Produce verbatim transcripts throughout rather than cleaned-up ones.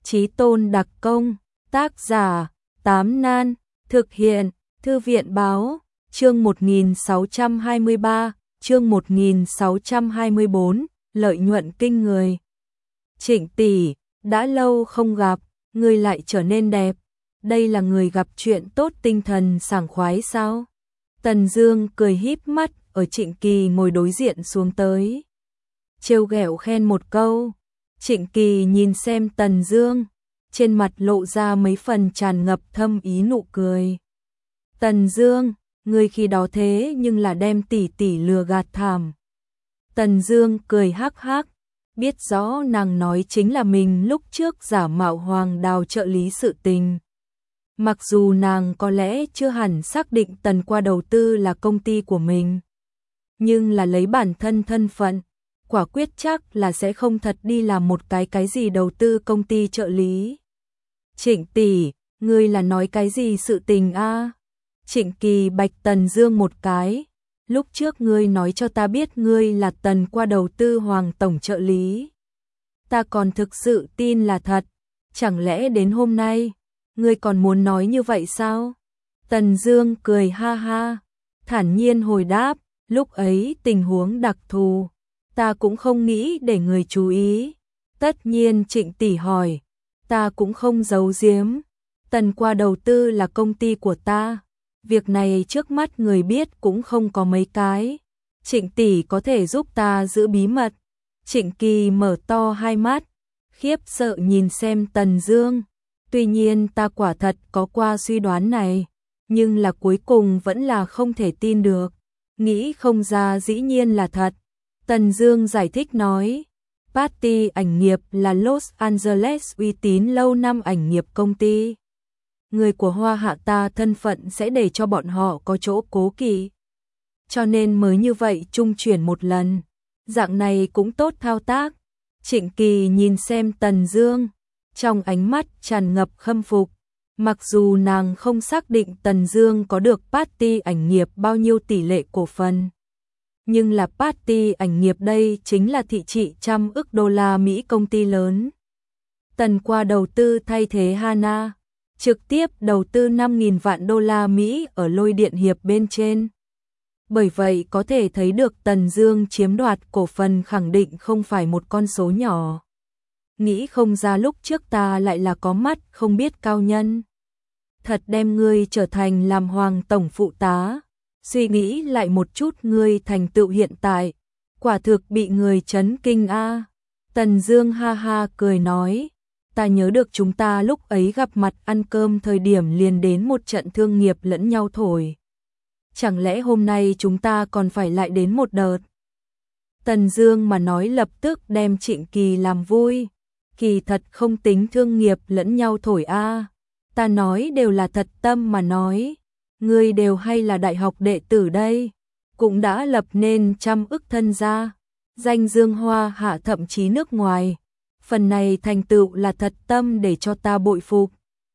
Chí tôn đặc công, tác giả, Tám Nan, thực hiện, Thư viện báo, chương một nghìn sáu trăm hai mươi ba, chương một nghìn sáu trăm hai mươi bốn, lợi nhuận kinh người. Trịnh tỷ, đã lâu không gặp, ngươi lại trở nên đẹp, đây là người gặp chuyện tốt tinh thần sảng khoái sao? Tần Dương cười híp mắt, ở Trịnh Kỳ ngồi đối diện xuống tới. Trêu ghẹo khen một câu. Trịnh Kỳ nhìn xem Tần Dương, trên mặt lộ ra mấy phần tràn ngập thâm ý nụ cười. Tần Dương, ngươi khi đó thế nhưng là đem tỷ tỷ lừa gạt thảm. Tần Dương cười hắc hắc, biết rõ nàng nói chính là mình lúc trước giả mạo Hoàng Đào trợ lý sự tình. Mặc dù nàng có lẽ chưa hẳn xác định Tần Qua đầu tư là công ty của mình, nhưng là lấy bản thân thân phận, quả quyết chắc là sẽ không thật đi làm một cái cái gì đầu tư công ty trợ lý. Trịnh tỷ, ngươi là nói cái gì sự tình a? Trịnh Kỳ bạch Tần Dương một cái, lúc trước ngươi nói cho ta biết ngươi là Tần Qua đầu tư Hoàng tổng trợ lý. Ta còn thực sự tin là thật, chẳng lẽ đến hôm nay, ngươi còn muốn nói như vậy sao? Tần Dương cười ha ha, thản nhiên hồi đáp, lúc ấy tình huống đặc thù, ta cũng không nghĩ để người chú ý. Tất nhiên Trịnh tỷ hỏi, ta cũng không giấu giếm, Tần Qua đầu tư là công ty của ta, việc này trước mắt người biết cũng không có mấy cái. Trịnh tỷ có thể giúp ta giữ bí mật? Trịnh Kỳ mở to hai mắt, khiếp sợ nhìn xem Tần Dương. Tuy nhiên ta quả thật có qua suy đoán này, nhưng là cuối cùng vẫn là không thể tin được, nghĩ không ra dĩ nhiên là thật. Tần Dương giải thích nói, Party ảnh nghiệp là Los Angeles uy tín lâu năm ảnh nghiệp công ty. Người của Hoa Hạ ta thân phận sẽ để cho bọn họ có chỗ cố kỵ, cho nên mới như vậy trung chuyển một lần, dạng này cũng tốt thao tác. Trịnh Kỳ nhìn xem Tần Dương, trong ánh mắt tràn ngập khâm phục, mặc dù nàng không xác định Tần Dương có được Party ảnh nghiệp bao nhiêu tỷ lệ cổ phần, nhưng là Party ảnh nghiệp đây chính là thị trị trăm ức đô la Mỹ công ty lớn. Tần Qua đầu tư thay thế Hana, trực tiếp đầu tư năm nghìn vạn đô la Mỹ ở Lôi Điện Hiệp bên trên. Bởi vậy có thể thấy được Tần Dương chiếm đoạt cổ phần khẳng định không phải một con số nhỏ. Nghĩ không ra lúc trước ta lại là có mắt không biết cao nhân. Thật đem ngươi trở thành làm Hoàng tổng phụ tá. Suy nghĩ lại một chút ngươi thành tựu hiện tại, quả thực bị người chấn kinh a. Tần Dương ha ha cười nói, ta nhớ được chúng ta lúc ấy gặp mặt ăn cơm thời điểm liền đến một trận thương nghiệp lẫn nhau thổi. Chẳng lẽ hôm nay chúng ta còn phải lại đến một đợt? Tần Dương mà nói lập tức đem Trịnh Kỳ làm vui. Kỳ thật không tính thương nghiệp lẫn nhau thổi a, ta nói đều là thật tâm mà nói. Ngươi đều hay là đại học đệ tử đây, cũng đã lập nên trăm ức thân gia, danh dương Hoa Hạ thậm chí nước ngoài, phần này thành tựu là thật tâm để cho ta bội phục.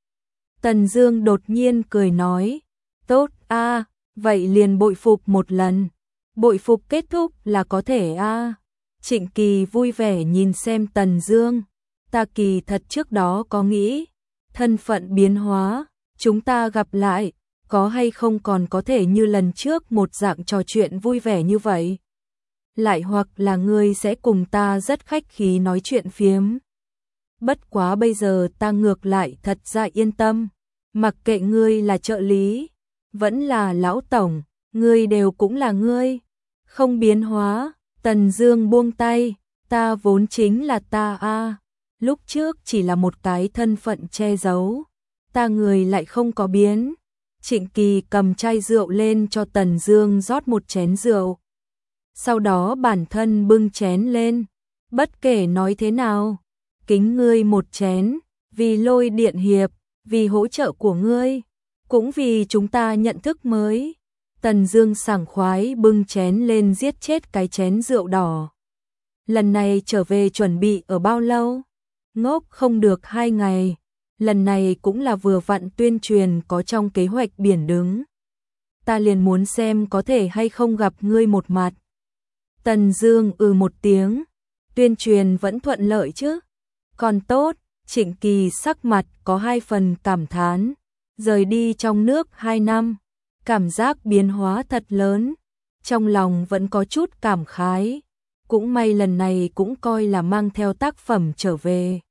Tần Dương đột nhiên cười nói, tốt a, vậy liền bội phục một lần, bội phục kết thúc là có thể a. Trịnh Kỳ vui vẻ nhìn xem Tần Dương, ta kỳ thật trước đó có nghĩ, thân phận biến hóa, chúng ta gặp lại, có hay không còn có thể như lần trước một dạng trò chuyện vui vẻ như vậy. Lại hoặc là ngươi sẽ cùng ta rất khách khí nói chuyện phiếm. Bất quá bây giờ ta ngược lại thật ra yên tâm, mặc kệ ngươi là trợ lý, vẫn là lão tổng, ngươi đều cũng là ngươi, không biến hóa. Tần Dương buông tay, ta vốn chính là ta a, lúc trước chỉ là một cái thân phận che giấu, ta người lại không có biến. Trịnh Kỳ cầm chai rượu lên cho Tần Dương rót một chén rượu. Sau đó bản thân bưng chén lên, bất kể nói thế nào, kính ngươi một chén, vì Lôi Điện Hiệp, vì hỗ trợ của ngươi, cũng vì chúng ta nhận thức mới. Tần Dương sảng khoái bưng chén lên giết chết cái chén rượu đỏ. Lần này trở về chuẩn bị ở bao lâu? Ngốc không được hai ngày. Lần này cũng là vừa vặn tuyên truyền có trong kế hoạch biển đứng. Ta liền muốn xem có thể hay không gặp ngươi một mặt. Tần Dương ừ một tiếng, tuyên truyền vẫn thuận lợi chứ? Còn tốt, Trịnh Kỳ sắc mặt có hai phần cảm thán, rời đi trong nước hai năm, cảm giác biến hóa thật lớn, trong lòng vẫn có chút cảm khái, cũng may lần này cũng coi là mang theo tác phẩm trở về.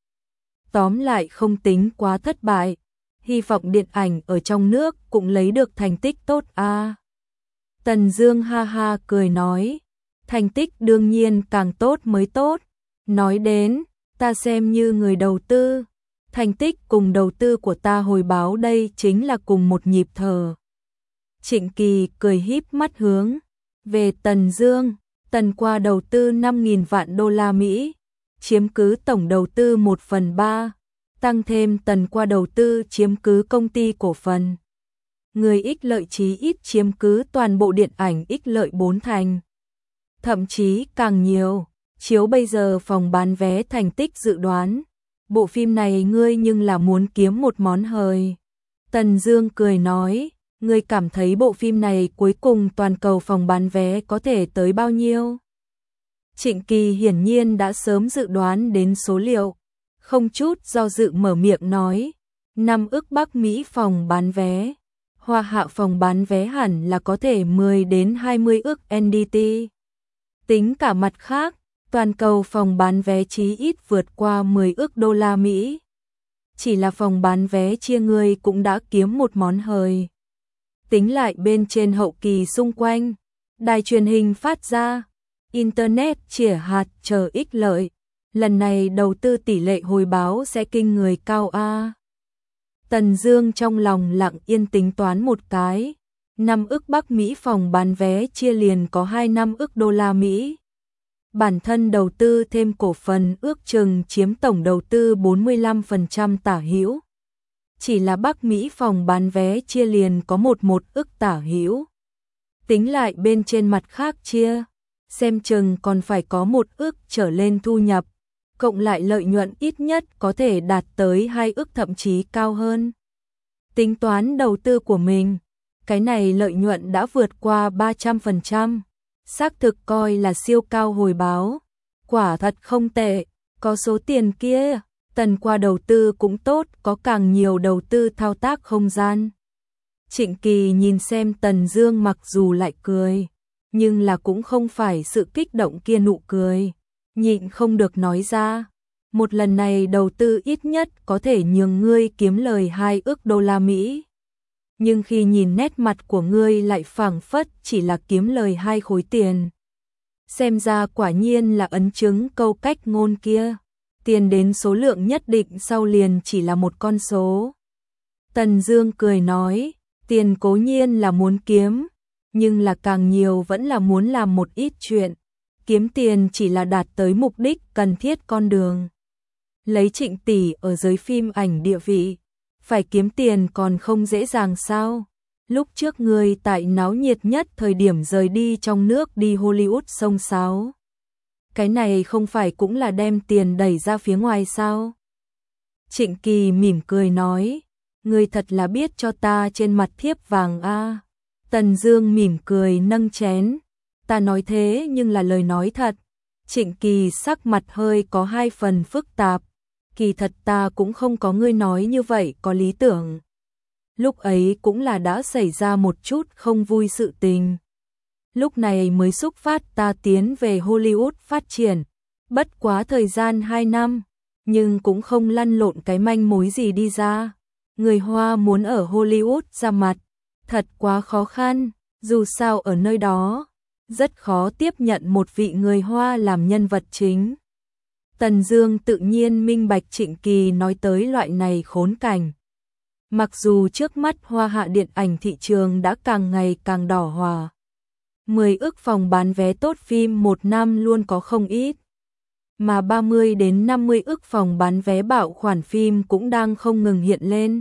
Tóm lại không tính quá thất bại, hy vọng điện ảnh ở trong nước cũng lấy được thành tích tốt a. À. Tần Dương ha ha cười nói, thành tích đương nhiên càng tốt mới tốt, nói đến, ta xem như người đầu tư, thành tích cùng đầu tư của ta hồi báo đây chính là cùng một nhịp thở. Trịnh Kỳ cười híp mắt hướng về Tần Dương, Tần qua đầu tư năm nghìn vạn đô la Mỹ, chiếm cứ tổng đầu tư một phần ba, tăng thêm Tần qua đầu tư chiếm cứ công ty cổ phần. Người ích lợi chí ít chiếm cứ toàn bộ điện ảnh ích lợi bốn thành. Thậm chí càng nhiều, chiếu bây giờ phòng bán vé thành tích dự đoán, bộ phim này ngươi nhưng là muốn kiếm một món hời. Tần Dương cười nói, ngươi cảm thấy bộ phim này cuối cùng toàn cầu phòng bán vé có thể tới bao nhiêu? Trịnh Kỳ hiển nhiên đã sớm dự đoán đến số liệu, không chút do dự mở miệng nói, năm ức Bắc Mỹ phòng bán vé, Hoa Hạ phòng bán vé hẳn là có thể mười đến hai mươi ức en đê tê. Tính cả mặt khác, toàn cầu phòng bán vé chí ít vượt qua mười ức đô la Mỹ. Chỉ là phòng bán vé chia người cũng đã kiếm một món hời. Tính lại bên trên hậu kỳ xung quanh, đài truyền hình phát ra, internet chĩa hạt chờ ích lợi, lần này đầu tư tỷ lệ hồi báo sẽ kinh người cao a. Tần Dương trong lòng lặng yên tính toán một cái, năm ức Bắc Mỹ phòng bán vé chia liền có hai mươi lăm ức đô la Mỹ. Bản thân đầu tư thêm cổ phần ước chừng chiếm tổng đầu tư bốn mươi lăm phần trăm tả hữu. Chỉ là Bắc Mỹ phòng bán vé chia liền có một một ức tả hữu. Tính lại bên trên mặt khác chia, xem chừng còn phải có một ức trở lên thu nhập, cộng lại lợi nhuận ít nhất có thể đạt tới hai ức thậm chí cao hơn. Tính toán đầu tư của mình, cái này lợi nhuận đã vượt qua ba trăm phần trăm, xác thực coi là siêu cao hồi báo, quả thật không tệ, có số tiền kia, Tần qua đầu tư cũng tốt, có càng nhiều đầu tư thao tác không gian. Trịnh Kỳ nhìn xem Tần Dương mặc dù lại cười, nhưng là cũng không phải sự kích động kia nụ cười, nhịn không được nói ra, một lần này đầu tư ít nhất có thể nhường ngươi kiếm lời hai ức đô la Mỹ. Nhưng khi nhìn nét mặt của ngươi lại phảng phất chỉ là kiếm lời hai khối tiền. Xem ra quả nhiên là ấn chứng câu cách ngôn kia, tiền đến số lượng nhất định sau liền chỉ là một con số. Tần Dương cười nói, tiền cố nhiên là muốn kiếm, nhưng là càng nhiều vẫn là muốn làm một ít chuyện. Kiếm tiền chỉ là đạt tới mục đích cần thiết con đường. Lấy Trịnh tỷ ở giới phim ảnh địa vị, phải kiếm tiền còn không dễ dàng sao? Lúc trước ngươi tại náo nhiệt nhất thời điểm rời đi trong nước đi Hollywood xông xáo. Cái này không phải cũng là đem tiền đẩy ra phía ngoài sao? Trịnh Kỳ mỉm cười nói, ngươi thật là biết cho ta trên mặt thiếp vàng a. Tần Dương mỉm cười nâng chén, ta nói thế nhưng là lời nói thật. Trịnh Kỳ sắc mặt hơi có hai phần phức tạp, kỳ thật ta cũng không có ngươi nói như vậy có lý tưởng. Lúc ấy cũng là đã xảy ra một chút không vui sự tình. Lúc này mới xúc phát ta tiến về Hollywood phát triển, bất quá thời gian hai năm, nhưng cũng không lăn lộn cái manh mối gì đi ra. Người Hoa muốn ở Hollywood ra mặt, thật quá khó khăn, dù sao ở nơi đó, rất khó tiếp nhận một vị người Hoa làm nhân vật chính. Tần Dương tự nhiên minh bạch Trịnh Kỳ nói tới loại này khốn cảnh. Mặc dù trước mắt Hoa Hạ điện ảnh thị trường đã càng ngày càng đỏ hòa, mười ức phòng bán vé tốt phim một năm luôn có không ít, mà ba mươi đến năm mươi ức phòng bán vé bạo khoản phim cũng đang không ngừng hiện lên.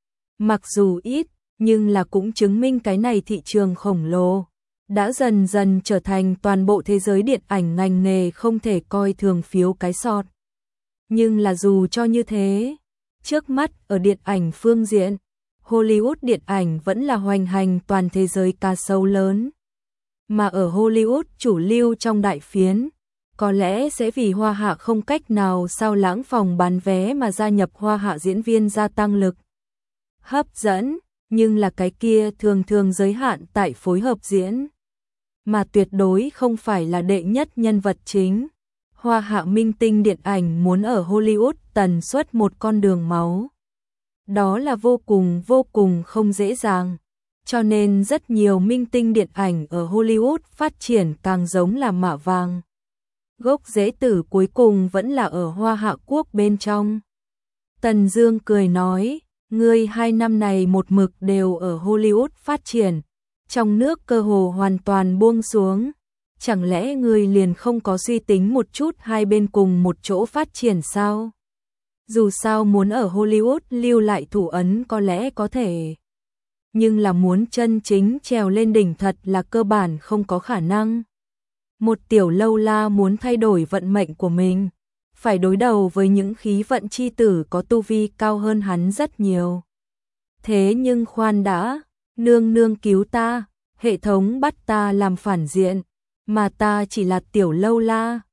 Mặc dù ít, nhưng là cũng chứng minh cái này thị trường khổng lồ đã dần dần trở thành toàn bộ thế giới điện ảnh ngành nghề không thể coi thường phiếu cái sọt. Nhưng là dù cho như thế, trước mắt ở điện ảnh phương diện, Hollywood điện ảnh vẫn là hoành hành toàn thế giới ca sâu lớn. Mà ở Hollywood chủ lưu trong đại phiến, có lẽ sẽ vì Hoa Hạ không cách nào sao lãng phòng bán vé mà gia nhập Hoa Hạ diễn viên gia tăng lực hấp dẫn, nhưng là cái kia thường thường giới hạn tại phối hợp diễn, mà tuyệt đối không phải là đệ nhất nhân vật chính. Hoa Hạ minh tinh điện ảnh muốn ở Hollywood tần suất một con đường máu. Đó là vô cùng vô cùng không dễ dàng. Cho nên rất nhiều minh tinh điện ảnh ở Hollywood phát triển càng giống là mạ vàng. Gốc rễ tử cuối cùng vẫn là ở Hoa Hạ quốc bên trong. Tần Dương cười nói, ngươi hai năm này một mực đều ở Hollywood phát triển, trong nước cơ hồ hoàn toàn buông xuống. Chẳng lẽ ngươi liền không có suy tính một chút hai bên cùng một chỗ phát triển sao? Dù sao muốn ở Hollywood lưu lại thủ ấn có lẽ có thể, nhưng là muốn chân chính trèo lên đỉnh thật là cơ bản không có khả năng. Một tiểu lâu la muốn thay đổi vận mệnh của mình, phải đối đầu với những khí vận chi tử có tu vi cao hơn hắn rất nhiều. Thế nhưng khoan đã, nương nương cứu ta, hệ thống bắt ta làm phản diện, mà ta chỉ là tiểu lâu la,